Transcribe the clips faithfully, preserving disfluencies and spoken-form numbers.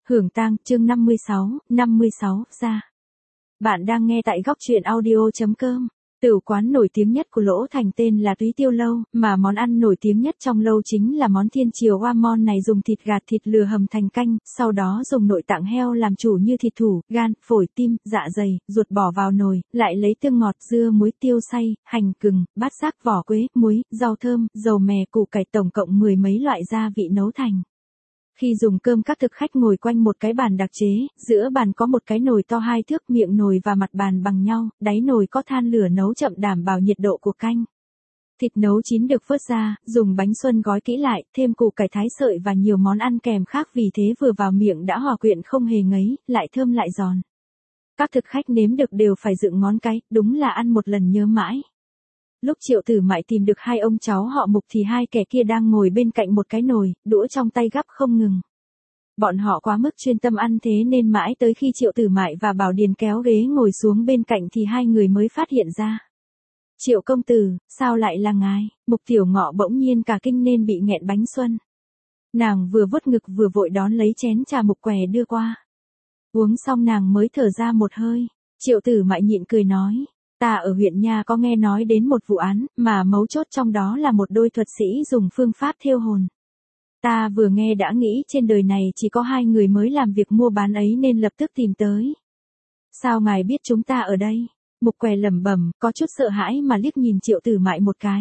Hưởng tang, chương năm mươi sáu, năm mươi sáu, ra. Bạn đang nghe tại góc truyện audio.com. Tửu quán nổi tiếng nhất của Lỗ Thành tên là Túy Tiêu Lâu, mà món ăn nổi tiếng nhất trong lâu chính là món thiên triều oa mon này, dùng thịt gà thịt lừa hầm thành canh, sau đó dùng nội tạng heo làm chủ như thịt thủ, gan, phổi, tim, dạ dày, ruột bỏ vào nồi, lại lấy tương ngọt, dưa muối, tiêu xay, hành gừng, bát giác, vỏ quế, muối, rau thơm, dầu mè, củ cải, tổng cộng mười mấy loại gia vị nấu thành. Khi dùng cơm, các thực khách ngồi quanh một cái bàn đặc chế, giữa bàn có một cái nồi to hai thước, miệng nồi và mặt bàn bằng nhau, đáy nồi có than lửa nấu chậm đảm bảo nhiệt độ của canh. Thịt nấu chín được vớt ra, dùng bánh xuân gói kỹ lại, thêm củ cải thái sợi và nhiều món ăn kèm khác, vì thế vừa vào miệng đã hòa quyện không hề ngấy, lại thơm lại giòn. Các thực khách nếm được đều phải dựng ngón cái, đúng là ăn một lần nhớ mãi. Lúc Triệu Tử Mại tìm được hai ông cháu họ Mục thì hai kẻ kia đang ngồi bên cạnh một cái nồi, đũa trong tay gắp không ngừng. Bọn họ quá mức chuyên tâm ăn, thế nên mãi tới khi Triệu Tử Mại và Bảo Điền kéo ghế ngồi xuống bên cạnh thì hai người mới phát hiện ra. Triệu công tử, sao lại là ngài? Mục Tiểu Ngọ bỗng nhiên cả kinh nên bị nghẹn bánh xuân. Nàng vừa vuốt ngực vừa vội đón lấy chén trà Mục Què đưa qua. Uống xong nàng mới thở ra một hơi. Triệu Tử Mại nhịn cười nói. Ta ở huyện nha có nghe nói đến một vụ án, mà mấu chốt trong đó là một đôi thuật sĩ dùng phương pháp thêu hồn. Ta vừa nghe đã nghĩ trên đời này chỉ có hai người mới làm việc mua bán ấy nên lập tức tìm tới. Sao ngài biết chúng ta ở đây? Mục Què lẩm bẩm, có chút sợ hãi mà liếc nhìn Triệu Tử Mại một cái.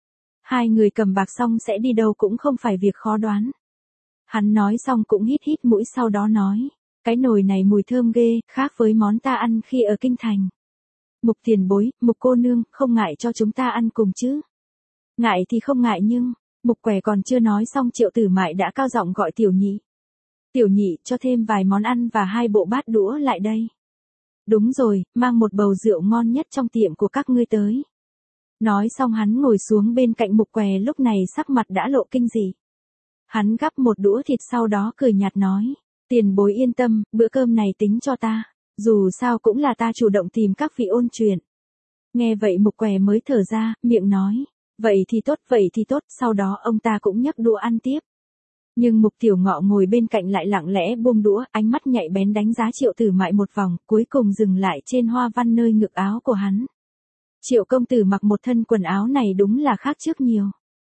Hai người cầm bạc xong sẽ đi đâu cũng không phải việc khó đoán. Hắn nói xong cũng hít hít mũi, sau đó nói, cái nồi này mùi thơm ghê, khác với món ta ăn khi ở kinh thành. Mục tiền bối, Mục cô nương, không ngại cho chúng ta ăn cùng chứ? Ngại thì không ngại, nhưng, Mục Què còn chưa nói xong Triệu Tử Mại đã cao giọng gọi Tiểu Nhị. Tiểu Nhị, cho thêm vài món ăn và hai bộ bát đũa lại đây. Đúng rồi, mang một bầu rượu ngon nhất trong tiệm của các ngươi tới. Nói xong hắn ngồi xuống bên cạnh Mục Què, lúc này sắc mặt đã lộ kinh dị. Hắn gắp một đũa thịt sau đó cười nhạt nói, tiền bối yên tâm, bữa cơm này tính cho ta. Dù sao cũng là ta chủ động tìm các vị ôn chuyện. Nghe vậy Mục Què mới thở ra, miệng nói, vậy thì tốt, vậy thì tốt, sau đó ông ta cũng nhấc đũa ăn tiếp. Nhưng Mục Tiểu Ngọ ngồi bên cạnh lại lặng lẽ buông đũa, ánh mắt nhạy bén đánh giá Triệu Tử Mại một vòng, cuối cùng dừng lại trên hoa văn nơi ngực áo của hắn. Triệu công tử mặc một thân quần áo này đúng là khác trước nhiều.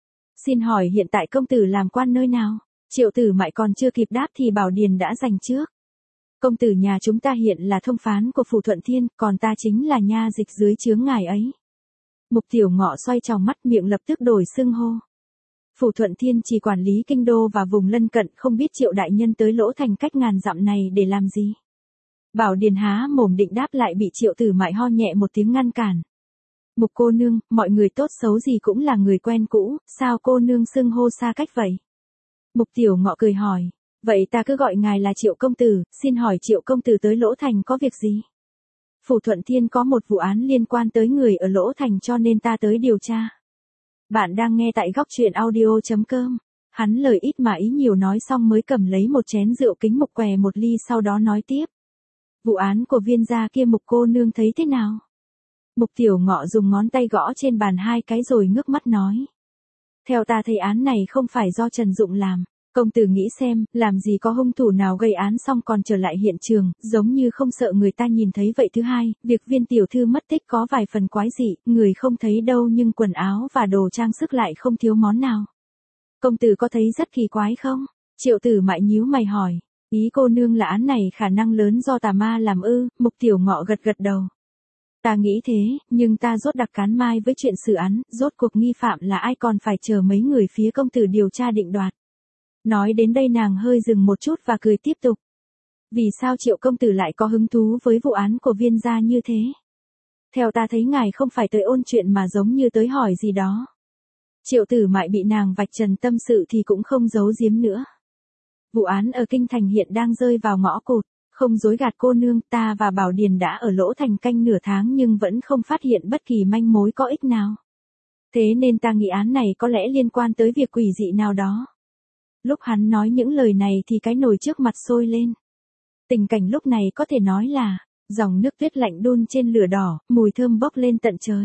Xin hỏi hiện tại công tử làm quan nơi nào? Triệu Tử Mại còn chưa kịp đáp thì Bảo Điền đã giành trước. Công tử nhà chúng ta hiện là thông phán của Phủ Thuận Thiên, còn ta chính là nha dịch dưới trướng ngài ấy. Mục Tiểu Ngọ xoay tròng mắt, miệng lập tức đổi xưng hô. Phủ Thuận Thiên chỉ quản lý kinh đô và vùng lân cận, không biết Triệu đại nhân tới Lỗ Thành cách ngàn dặm này để làm gì. Bảo Điền há mồm định đáp lại bị Triệu Tử Mại ho nhẹ một tiếng ngăn cản. Mục cô nương, mọi người tốt xấu gì cũng là người quen cũ, sao cô nương xưng hô xa cách vậy? Mục Tiểu Ngọ cười hỏi. Vậy ta cứ gọi ngài là Triệu công tử, xin hỏi Triệu công tử tới Lỗ Thành có việc gì? Phủ Thuận Thiên có một vụ án liên quan tới người ở Lỗ Thành cho nên ta tới điều tra. Bạn đang nghe tại góc truyện audio.com. Hắn lời ít mà ý nhiều nói xong mới cầm lấy một chén rượu kính Mục Què một ly, sau đó nói tiếp. Vụ án của Viên gia kia Mục cô nương thấy thế nào? Mục Tiểu Ngọ dùng ngón tay gõ trên bàn hai cái rồi ngước mắt nói. Theo ta thấy án này không phải do Trần Dụng làm. Công tử nghĩ xem, làm gì có hung thủ nào gây án xong còn trở lại hiện trường, giống như không sợ người ta nhìn thấy vậy. Thứ hai, việc Viên tiểu thư mất tích có vài phần quái dị, người không thấy đâu nhưng quần áo và đồ trang sức lại không thiếu món nào. Công tử có thấy rất kỳ quái không? Triệu Tử Mại nhíu mày hỏi, ý cô nương là án này khả năng lớn do tà ma làm ư? Mục Tiểu Ngọ gật gật đầu. Ta nghĩ thế, nhưng ta rốt đặc cán mai với chuyện xử án, rốt cuộc nghi phạm là ai còn phải chờ mấy người phía công tử điều tra định đoạt. Nói đến đây nàng hơi dừng một chút và cười tiếp tục. Vì sao Triệu công tử lại có hứng thú với vụ án của Viên gia như thế? Theo ta thấy ngài không phải tới ôn chuyện mà giống như tới hỏi gì đó. Triệu Tử Mại bị nàng vạch trần tâm sự thì cũng không giấu giếm nữa. Vụ án ở kinh thành hiện đang rơi vào ngõ cụt, không dối gạt cô nương, ta và Bảo Điền đã ở Lỗ Thành canh nửa tháng nhưng vẫn không phát hiện bất kỳ manh mối có ích nào. Thế nên ta nghĩ án này có lẽ liên quan tới việc quỷ dị nào đó. Lúc hắn nói những lời này thì cái nồi trước mặt sôi lên. Tình cảnh lúc này có thể nói là, dòng nước tuyết lạnh đun trên lửa đỏ, mùi thơm bốc lên tận trời.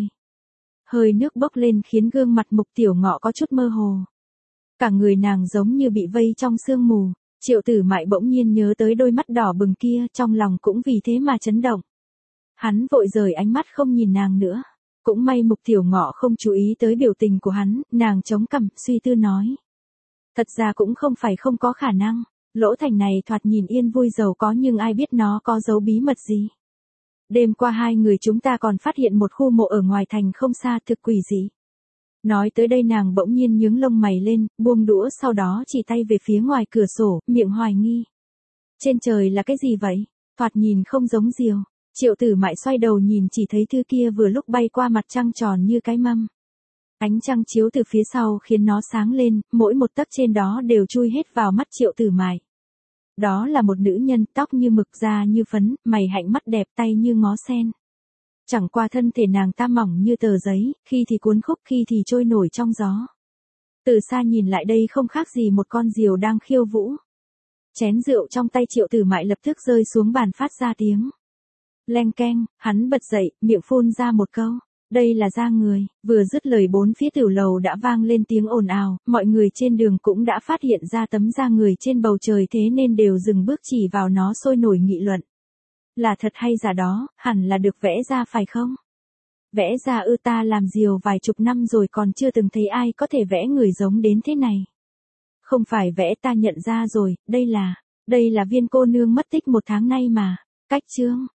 Hơi nước bốc lên khiến gương mặt Mục Tiểu Ngọ có chút mơ hồ. Cả người nàng giống như bị vây trong sương mù. Triệu Tử Mại bỗng nhiên nhớ tới đôi mắt đỏ bừng kia, trong lòng cũng vì thế mà chấn động. Hắn vội rời ánh mắt không nhìn nàng nữa. Cũng may Mục Tiểu Ngọ không chú ý tới biểu tình của hắn, nàng chống cằm, suy tư nói. Thật ra cũng không phải không có khả năng, Lỗ Thành này thoạt nhìn yên vui giàu có nhưng ai biết nó có giấu bí mật gì. Đêm qua hai người chúng ta còn phát hiện một khu mộ ở ngoài thành không xa, thực quỷ dị. Nói tới đây nàng bỗng nhiên nhướng lông mày lên, buông đũa sau đó chỉ tay về phía ngoài cửa sổ, miệng hoài nghi. Trên trời là cái gì vậy? Thoạt nhìn không giống diều. Triệu Tử Mại xoay đầu nhìn chỉ thấy thứ kia vừa lúc bay qua mặt trăng tròn như cái mâm. Ánh trăng chiếu từ phía sau khiến nó sáng lên, mỗi một tấc trên đó đều chui hết vào mắt Triệu Tử Mại. Đó là một nữ nhân, tóc như mực, da như phấn, mày hạnh, mắt đẹp, tay như ngó sen. Chẳng qua thân thể nàng ta mỏng như tờ giấy, khi thì cuốn khúc khi thì trôi nổi trong gió. Từ xa nhìn lại đây không khác gì một con diều đang khiêu vũ. Chén rượu trong tay Triệu Tử Mại lập tức rơi xuống bàn phát ra tiếng. Leng keng, hắn bật dậy, miệng phun ra một câu. Đây là da người. Vừa dứt lời bốn phía tiểu lầu đã vang lên tiếng ồn ào, mọi người trên đường cũng đã phát hiện ra tấm da người trên bầu trời thế nên đều dừng bước chỉ vào nó sôi nổi nghị luận. Là thật hay giả đó, hẳn là được vẽ ra phải không? Vẽ ra ư? Ta làm diều vài chục năm rồi còn chưa từng thấy ai có thể vẽ người giống đến thế này. Không phải vẽ, ta nhận ra rồi, đây là, đây là Viên cô nương mất tích một tháng nay mà. Cách chương.